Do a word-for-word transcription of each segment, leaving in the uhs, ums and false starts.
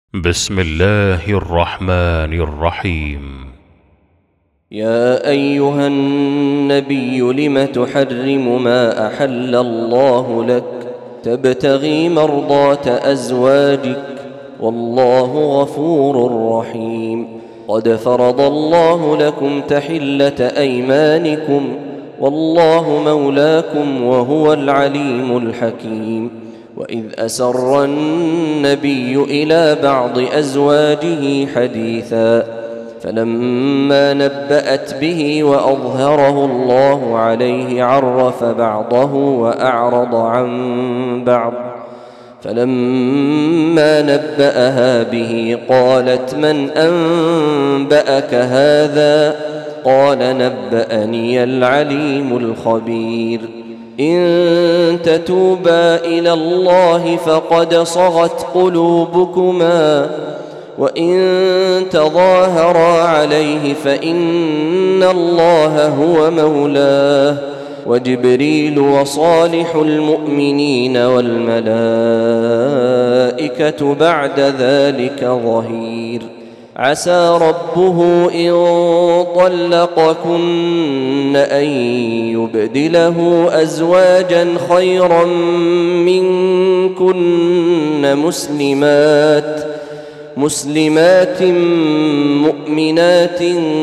بسم الله الرحمن الرحيم. يا أيها النبي لم تحرم ما أحل الله لك تبتغي مرضات أزواجك والله غفور رحيم. قد فرض الله لكم تحلة أيمانكم والله مولاكم وهو العليم الحكيم. وإذ أسر النبي إلى بعض أزواجه حديثا فلما نبأت به وأظهره الله عليه عرف بعضه وأعرض عن بعض. فلما نبأها به قالت من أنبأك هذا؟ قال نبأني العليم الخبير. إن تتوبا إلى الله فقد صغت قلوبكما وإن تظاهرا عليه فإن الله هو مولاه وجبريل وصالح المؤمنين والملائكة بعد ذلك ظهير. عسى ربه إن طلقكن أن يبدله أزواجا خيرا منكن مسلمات مسلمات مؤمنات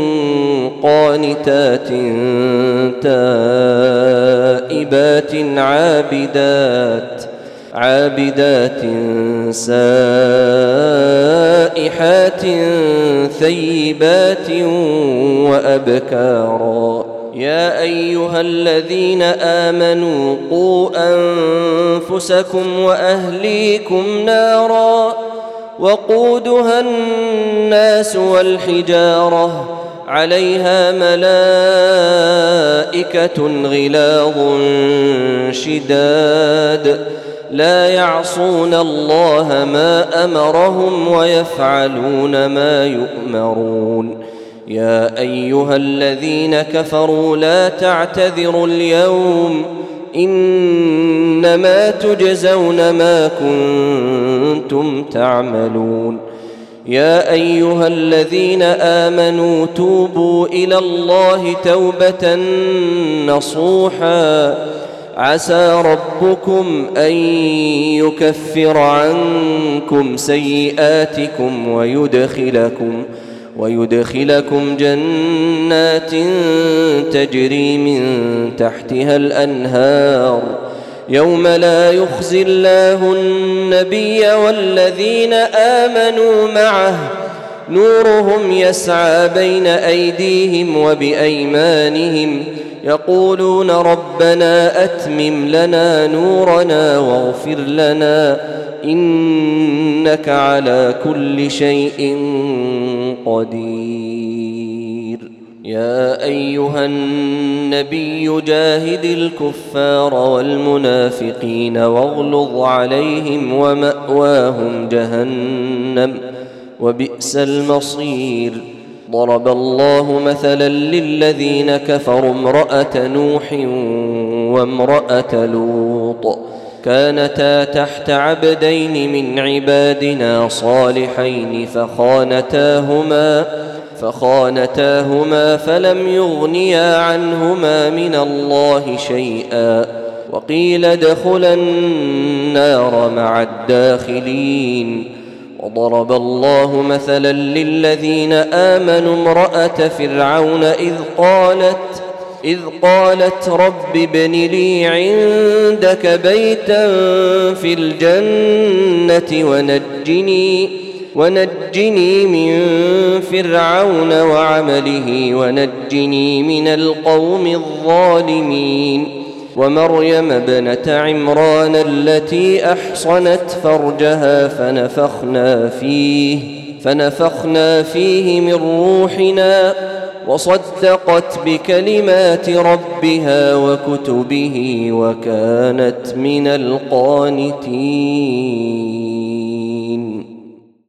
قانتات تائبات عابدات عابدات سائحات ثيبات وأبكارا. يا أيها الذين آمنوا قوا أنفسكم وأهليكم نارا وقودها الناس والحجارة عليها ملائكة غلاظ شداد لا يعصون الله ما أمرهم ويفعلون ما يؤمرون. يا أيها الذين كفروا لا تعتذروا اليوم إنما تجزون ما كنتم تعملون. يا أيها الذين آمنوا توبوا إلى الله توبة نصوحا عسى ربكم أن يكفر عنكم سيئاتكم ويدخلكم ويدخلكم جنات تجري من تحتها الأنهار يوم لا يخزي الله النبي والذين آمنوا معه نورهم يسعى بين أيديهم وبأيمانهم يقولون ربنا أتمم لنا نورنا واغفر لنا إنك على كل شيء قدير. يا أيها النبي جاهد الكفار والمنافقين واغلظ عليهم ومأواهم جهنم وبئس المصير. ضرب الله مثلا للذين كفروا امرأة نوح وامرأة لوط كانتا تحت عبدين من عبادنا صالحين فخانتاهما فخانتاهما فلم يغنيا عنهما من الله شيئا وقيل ادخلا النار مع الداخلين. وضرب الله مثلا للذين آمنوا امرأة فرعون إذ قالت إذ قالت رب ابن لي عندك بيتا في الجنة ونجني ونجني من فرعون وعمله ونجني من القوم الظالمين. ومريم ابنة عمران التي أحصنت فرجها فنفخنا فيه فنفخنا فيه من روحنا وصدقت بكلمات ربها وكتبه وكانت من القانتين.